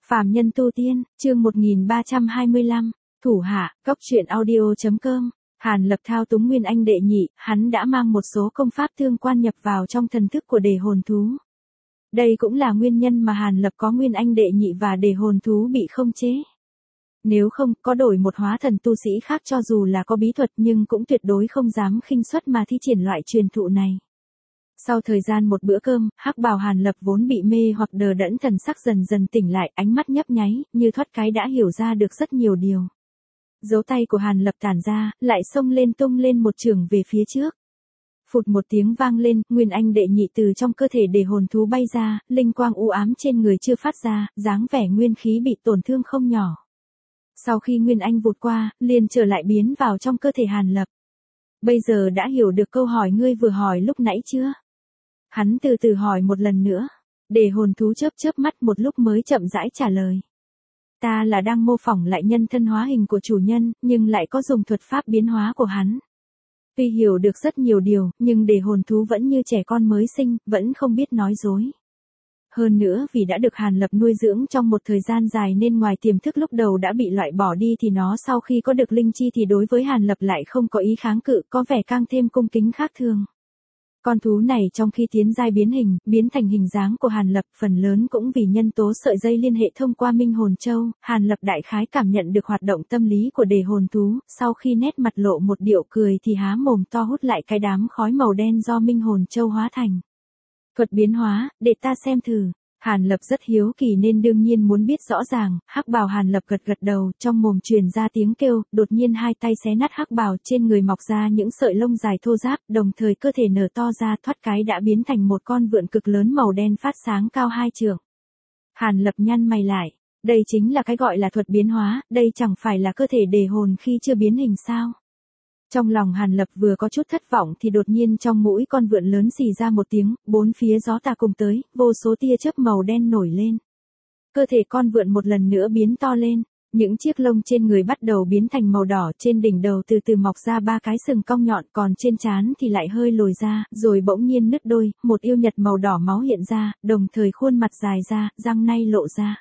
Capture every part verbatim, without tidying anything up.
Phàm nhân tu tiên, chương một nghìn ba trăm hai mươi lăm, thủ hạ, cốc truyện audio.com, Hàn Lập thao túng Nguyên Anh đệ nhị, hắn đã mang một số công pháp tương quan nhập vào trong thần thức của đề hồn thú. Đây cũng là nguyên nhân mà Hàn Lập có Nguyên Anh đệ nhị và đề hồn thú bị không chế. Nếu không, có đổi một hóa thần tu sĩ khác cho dù là có bí thuật nhưng cũng tuyệt đối không dám khinh suất mà thi triển loại truyền thụ này. Sau thời gian một bữa cơm, hắc bào Hàn Lập vốn bị mê hoặc đờ đẫn thần sắc dần dần tỉnh lại, ánh mắt nhấp nháy, như thoát cái đã hiểu ra được rất nhiều điều. Dấu tay của Hàn Lập tản ra, lại xông lên tung lên một trường về phía trước. Phụt một tiếng vang lên, Nguyên Anh đệ nhị từ trong cơ thể đề hồn thú bay ra, linh quang u ám trên người chưa phát ra, dáng vẻ nguyên khí bị tổn thương không nhỏ. Sau khi Nguyên Anh vụt qua, liền trở lại biến vào trong cơ thể Hàn Lập. Bây giờ đã hiểu được câu hỏi ngươi vừa hỏi lúc nãy chưa? Hắn từ từ hỏi một lần nữa. Đề hồn thú chớp chớp mắt một lúc mới chậm rãi trả lời. Ta là đang mô phỏng lại nhân thân hóa hình của chủ nhân, nhưng lại có dùng thuật pháp biến hóa của hắn. Tuy hiểu được rất nhiều điều, nhưng đề hồn thú vẫn như trẻ con mới sinh, vẫn không biết nói dối. Hơn nữa vì đã được Hàn Lập nuôi dưỡng trong một thời gian dài nên ngoài tiềm thức lúc đầu đã bị loại bỏ đi thì nó sau khi có được linh chi thì đối với Hàn Lập lại không có ý kháng cự, có vẻ càng thêm cung kính khác thường. Con thú này trong khi tiến giai biến hình, biến thành hình dáng của Hàn Lập phần lớn cũng vì nhân tố sợi dây liên hệ thông qua Minh Hồn Châu, Hàn Lập đại khái cảm nhận được hoạt động tâm lý của đề hồn thú, sau khi nét mặt lộ một điệu cười thì há mồm to hút lại cái đám khói màu đen do Minh Hồn Châu hóa thành. Thuật biến hóa, để ta xem thử. Hàn Lập rất hiếu kỳ nên đương nhiên muốn biết rõ ràng, hắc bào Hàn Lập gật gật đầu, trong mồm truyền ra tiếng kêu, đột nhiên hai tay xé nát hắc bào, trên người mọc ra những sợi lông dài thô ráp, đồng thời cơ thể nở to ra, thoát cái đã biến thành một con vượn cực lớn màu đen phát sáng cao hai trượng. Hàn Lập nhăn mày lại, đây chính là cái gọi là thuật biến hóa, đây chẳng phải là cơ thể đề hồn khi chưa biến hình sao? Trong lòng Hàn Lập vừa có chút thất vọng thì đột nhiên trong mũi con vượn lớn xì ra một tiếng, bốn phía gió tà cùng tới, vô số tia chớp màu đen nổi lên. Cơ thể con vượn một lần nữa biến to lên, những chiếc lông trên người bắt đầu biến thành màu đỏ, trên đỉnh đầu từ từ mọc ra ba cái sừng cong nhọn, còn trên trán thì lại hơi lồi ra, rồi bỗng nhiên nứt đôi, một yêu nhật màu đỏ máu hiện ra, đồng thời khuôn mặt dài ra, răng nanh lộ ra.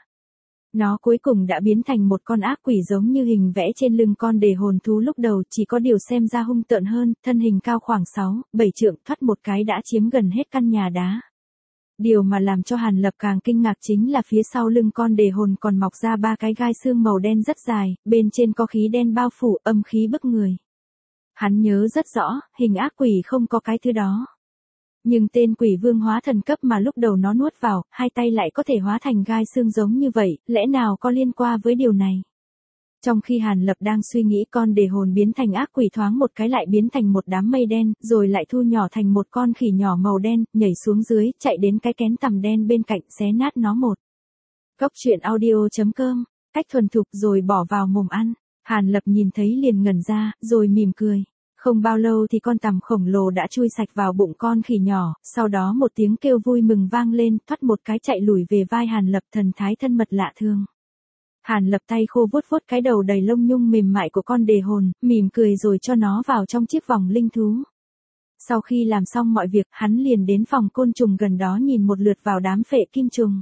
Nó cuối cùng đã biến thành một con ác quỷ giống như hình vẽ trên lưng con đề hồn thú lúc đầu, chỉ có điều xem ra hung tợn hơn, thân hình cao khoảng sáu, bảy trượng, thoát một cái đã chiếm gần hết căn nhà đá. Điều mà làm cho Hàn Lập càng kinh ngạc chính là phía sau lưng con đề hồn còn mọc ra ba cái gai xương màu đen rất dài, bên trên có khí đen bao phủ, âm khí bức người. Hắn nhớ rất rõ, hình ác quỷ không có cái thứ đó. Nhưng tên quỷ vương hóa thần cấp mà lúc đầu nó nuốt vào, hai tay lại có thể hóa thành gai xương giống như vậy, lẽ nào có liên quan với điều này? Trong khi Hàn Lập đang suy nghĩ, con đề hồn biến thành ác quỷ thoáng một cái lại biến thành một đám mây đen, rồi lại thu nhỏ thành một con khỉ nhỏ màu đen, nhảy xuống dưới, chạy đến cái kén tằm đen bên cạnh, xé nát nó một. Cốc truyện audio.com, cách thuần thục rồi bỏ vào mồm ăn. Hàn Lập nhìn thấy liền ngẩn ra, rồi mỉm cười. Không bao lâu thì con tằm khổng lồ đã chui sạch vào bụng con khỉ nhỏ, sau đó một tiếng kêu vui mừng vang lên, thoát một cái chạy lùi về vai Hàn Lập, thần thái thân mật lạ thường. Hàn Lập tay khô vuốt vuốt cái đầu đầy lông nhung mềm mại của con đề hồn, mỉm cười rồi cho nó vào trong chiếc vòng linh thú. Sau khi làm xong mọi việc, hắn liền đến phòng côn trùng gần đó nhìn một lượt vào đám phệ kim trùng.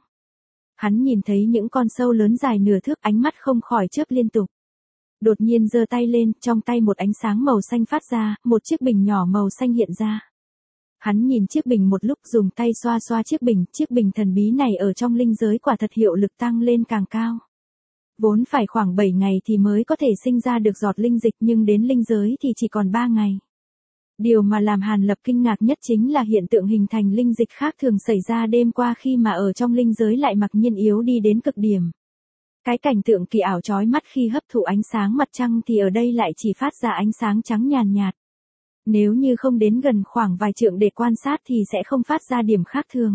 Hắn nhìn thấy những con sâu lớn dài nửa thước, ánh mắt không khỏi chớp liên tục. Đột nhiên giơ tay lên, trong tay một ánh sáng màu xanh phát ra, một chiếc bình nhỏ màu xanh hiện ra. Hắn nhìn chiếc bình một lúc, dùng tay xoa xoa chiếc bình, chiếc bình thần bí này ở trong linh giới quả thật hiệu lực tăng lên càng cao. Vốn phải khoảng bảy ngày thì mới có thể sinh ra được giọt linh dịch, nhưng đến linh giới thì chỉ còn ba ngày. Điều mà làm Hàn Lập kinh ngạc nhất chính là hiện tượng hình thành linh dịch khác thường xảy ra đêm qua khi mà ở trong linh giới lại mặc nhiên yếu đi đến cực điểm. Cái cảnh tượng kỳ ảo chói mắt khi hấp thụ ánh sáng mặt trăng thì ở đây lại chỉ phát ra ánh sáng trắng nhàn nhạt. Nếu như không đến gần khoảng vài trượng để quan sát thì sẽ không phát ra điểm khác thường.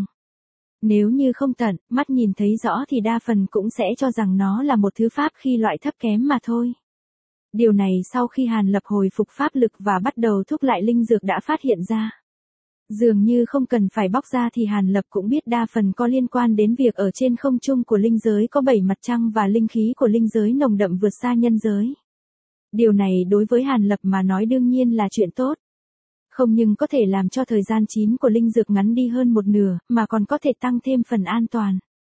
Nếu như không tận mắt nhìn thấy rõ thì đa phần cũng sẽ cho rằng nó là một thứ pháp khi loại thấp kém mà thôi. Điều này sau khi Hàn Lập hồi phục pháp lực và bắt đầu thúc lại linh dược đã phát hiện ra. Dường như không cần phải bóc ra thì Hàn Lập cũng biết đa phần có liên quan đến việc ở trên không trung của linh giới có bảy mặt trăng và linh khí của linh giới nồng đậm vượt xa nhân giới. Điều này đối với Hàn Lập mà nói đương nhiên là chuyện tốt. Không nhưng có thể làm cho thời gian chín của linh dược ngắn đi hơn một nửa, mà còn có thể tăng thêm phần an toàn.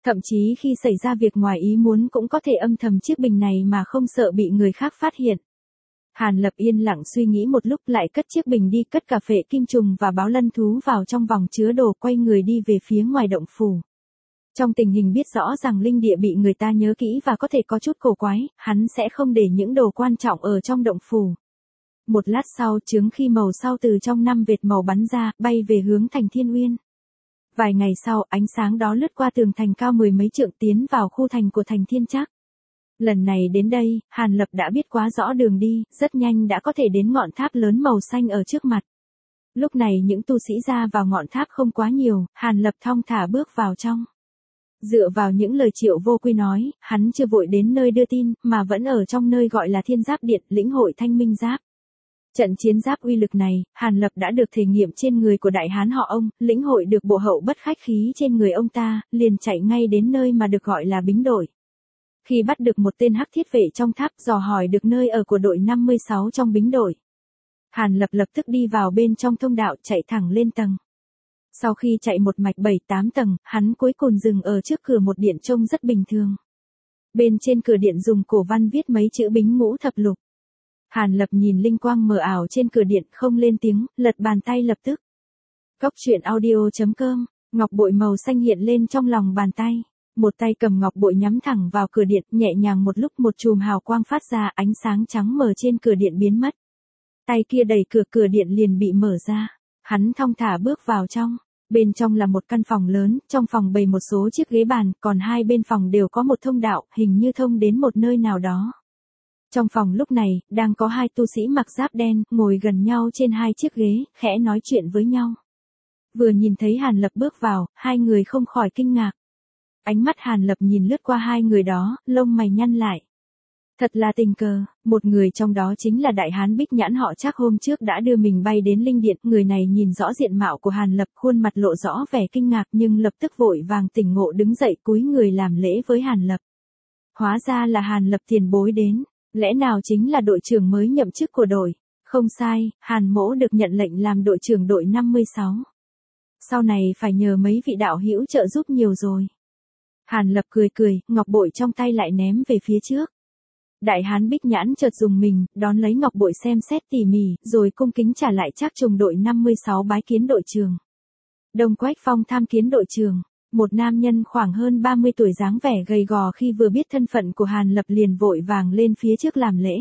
Thậm chí khi xảy ra việc ngoài ý muốn cũng có thể âm thầm chiếc bình này mà không sợ bị người khác phát hiện. Hàn Lập yên lặng suy nghĩ một lúc lại cất chiếc bình đi, cất cả phệ kim trùng và báo lân thú vào trong vòng chứa đồ, quay người đi về phía ngoài động phủ. Trong tình hình biết rõ rằng linh địa bị người ta nhớ kỹ và có thể có chút cổ quái, hắn sẽ không để những đồ quan trọng ở trong động phủ. Một lát sau, chướng khi màu sau từ trong năm vệt màu bắn ra, bay về hướng thành Thiên Uyên. Vài ngày sau, ánh sáng đó lướt qua tường thành cao mười mấy trượng tiến vào khu thành của thành Thiên Trác. Lần này đến đây, Hàn Lập đã biết quá rõ đường đi, rất nhanh đã có thể đến ngọn tháp lớn màu xanh ở trước mặt. Lúc này những tu sĩ ra vào ngọn tháp không quá nhiều, Hàn Lập thong thả bước vào trong. Dựa vào những lời Triệu Vô Quy nói, hắn chưa vội đến nơi đưa tin, mà vẫn ở trong nơi gọi là Thiên Giáp Điện, lĩnh hội Thanh Minh Giáp. Trận chiến giáp uy lực này, Hàn Lập đã được thể nghiệm trên người của đại hán họ Ông, lĩnh hội được bộ hậu bất khách khí trên người ông ta, liền chạy ngay đến nơi mà được gọi là Bính Đội. Khi bắt được một tên hắc thiết vệ trong tháp, dò hỏi được nơi ở của đội năm mươi sáu trong Bính Đội. Hàn Lập lập tức đi vào bên trong thông đạo, chạy thẳng lên tầng. Sau khi chạy một mạch bảy tám tầng, hắn cuối cùng dừng ở trước cửa một điện trông rất bình thường. Bên trên cửa điện dùng cổ văn viết mấy chữ Bính Ngũ Thập Lục. Hàn Lập nhìn linh quang mờ ảo trên cửa điện, không lên tiếng, lật bàn tay lập tức. Cốc truyện audio chấm com, ngọc bội màu xanh hiện lên trong lòng bàn tay. Một tay cầm ngọc bội nhắm thẳng vào cửa điện, nhẹ nhàng một lúc một chùm hào quang phát ra, ánh sáng trắng mờ trên cửa điện biến mất. Tay kia đẩy cửa, cửa điện liền bị mở ra. Hắn thong thả bước vào trong. Bên trong là một căn phòng lớn, trong phòng bày một số chiếc ghế bàn, còn hai bên phòng đều có một thông đạo, hình như thông đến một nơi nào đó. Trong phòng lúc này, đang có hai tu sĩ mặc giáp đen, ngồi gần nhau trên hai chiếc ghế, khẽ nói chuyện với nhau. Vừa nhìn thấy Hàn Lập bước vào, hai người không khỏi kinh ngạc. Ánh mắt Hàn Lập nhìn lướt qua hai người đó, lông mày nhăn lại. Thật là tình cờ, một người trong đó chính là đại hán Bích Nhãn họ Trác hôm trước đã đưa mình bay đến linh điện. Người này nhìn rõ diện mạo của Hàn Lập, khuôn mặt lộ rõ vẻ kinh ngạc nhưng lập tức vội vàng tỉnh ngộ đứng dậy cúi người làm lễ với Hàn Lập. Hóa ra là Hàn Lập tiền bối đến, lẽ nào chính là đội trưởng mới nhậm chức của đội? Không sai, Hàn mỗ được nhận lệnh làm đội trưởng đội năm mươi sáu. Sau này phải nhờ mấy vị đạo hữu trợ giúp nhiều rồi. Hàn Lập cười cười, ngọc bội trong tay lại ném về phía trước. Đại hán Bích Nhãn chợt dùng mình, đón lấy ngọc bội xem xét tỉ mỉ, rồi cung kính trả lại Trác Trùng đội năm mươi sáu bái kiến đội trưởng. Đông Quách Phong tham kiến đội trưởng. Một nam nhân khoảng hơn ba mươi tuổi dáng vẻ gầy gò khi vừa biết thân phận của Hàn Lập liền vội vàng lên phía trước làm lễ.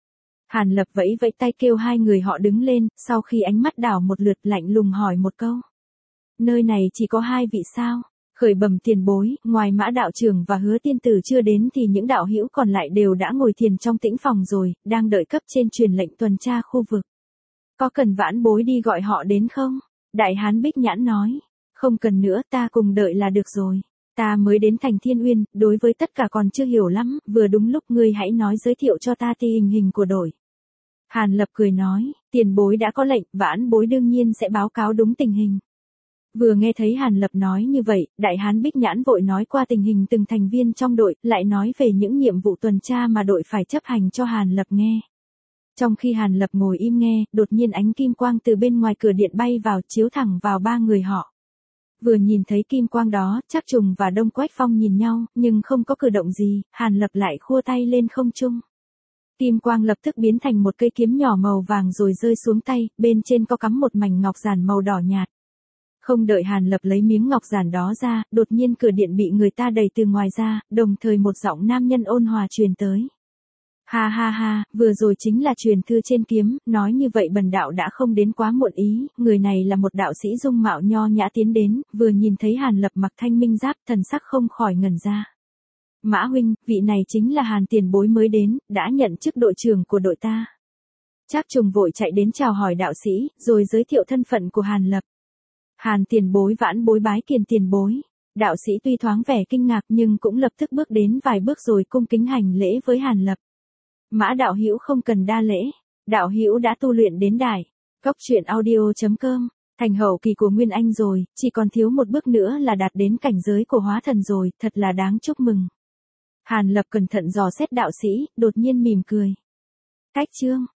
Hàn Lập vẫy vẫy tay kêu hai người họ đứng lên, sau khi ánh mắt đảo một lượt lạnh lùng hỏi một câu. Nơi này chỉ có hai vị sao? Khởi bẩm tiền bối, ngoài Mã đạo trưởng và Hứa tiên tử chưa đến thì những đạo hữu còn lại đều đã ngồi thiền trong tĩnh phòng rồi, đang đợi cấp trên truyền lệnh tuần tra khu vực. Có cần vãn bối đi gọi họ đến không? Đại hán Bích Nhãn nói. Không cần nữa, ta cùng đợi là được rồi. Ta mới đến thành Thiên Uyên, đối với tất cả còn chưa hiểu lắm, vừa đúng lúc ngươi hãy nói giới thiệu cho ta tình hình của đội. Hàn Lập cười nói, tiền bối đã có lệnh, vãn bối đương nhiên sẽ báo cáo đúng tình hình. Vừa nghe thấy Hàn Lập nói như vậy, đại hán Bích Nhãn vội nói qua tình hình từng thành viên trong đội, lại nói về những nhiệm vụ tuần tra mà đội phải chấp hành cho Hàn Lập nghe. Trong khi Hàn Lập ngồi im nghe, đột nhiên ánh kim quang từ bên ngoài cửa điện bay vào, chiếu thẳng vào ba người họ. Vừa nhìn thấy kim quang đó, Trác Trùng và Đông Quách Phong nhìn nhau, nhưng không có cử động gì, Hàn Lập lại khua tay lên không trung. Kim quang lập tức biến thành một cây kiếm nhỏ màu vàng rồi rơi xuống tay, bên trên có cắm một mảnh ngọc giản màu đỏ nhạt. Không đợi Hàn Lập lấy miếng ngọc giản đó ra, đột nhiên cửa điện bị người ta đẩy từ ngoài ra, đồng thời một giọng nam nhân ôn hòa truyền tới. Ha ha ha, vừa rồi chính là truyền thư trên kiếm, nói như vậy bần đạo đã không đến quá muộn ý. Người này là một đạo sĩ dung mạo nho nhã tiến đến, vừa nhìn thấy Hàn Lập mặc thanh minh giáp, thần sắc không khỏi ngẩn ra. Mã huynh, vị này chính là Hàn tiền bối mới đến, đã nhận chức đội trưởng của đội ta. Trác Trùng vội chạy đến chào hỏi đạo sĩ, rồi giới thiệu thân phận của Hàn Lập. Hàn tiền bối vãn bối bái kiền tiền bối. Đạo sĩ tuy thoáng vẻ kinh ngạc nhưng cũng lập tức bước đến vài bước rồi cung kính hành lễ với Hàn Lập. Mã đạo hữu không cần đa lễ, đạo hữu đã tu luyện đến đài. Cốc truyện audio chấm com, thành hậu kỳ của Nguyên Anh rồi, chỉ còn thiếu một bước nữa là đạt đến cảnh giới của hóa thần rồi, thật là đáng chúc mừng. Hàn Lập cẩn thận dò xét đạo sĩ, đột nhiên mỉm cười. Cách chương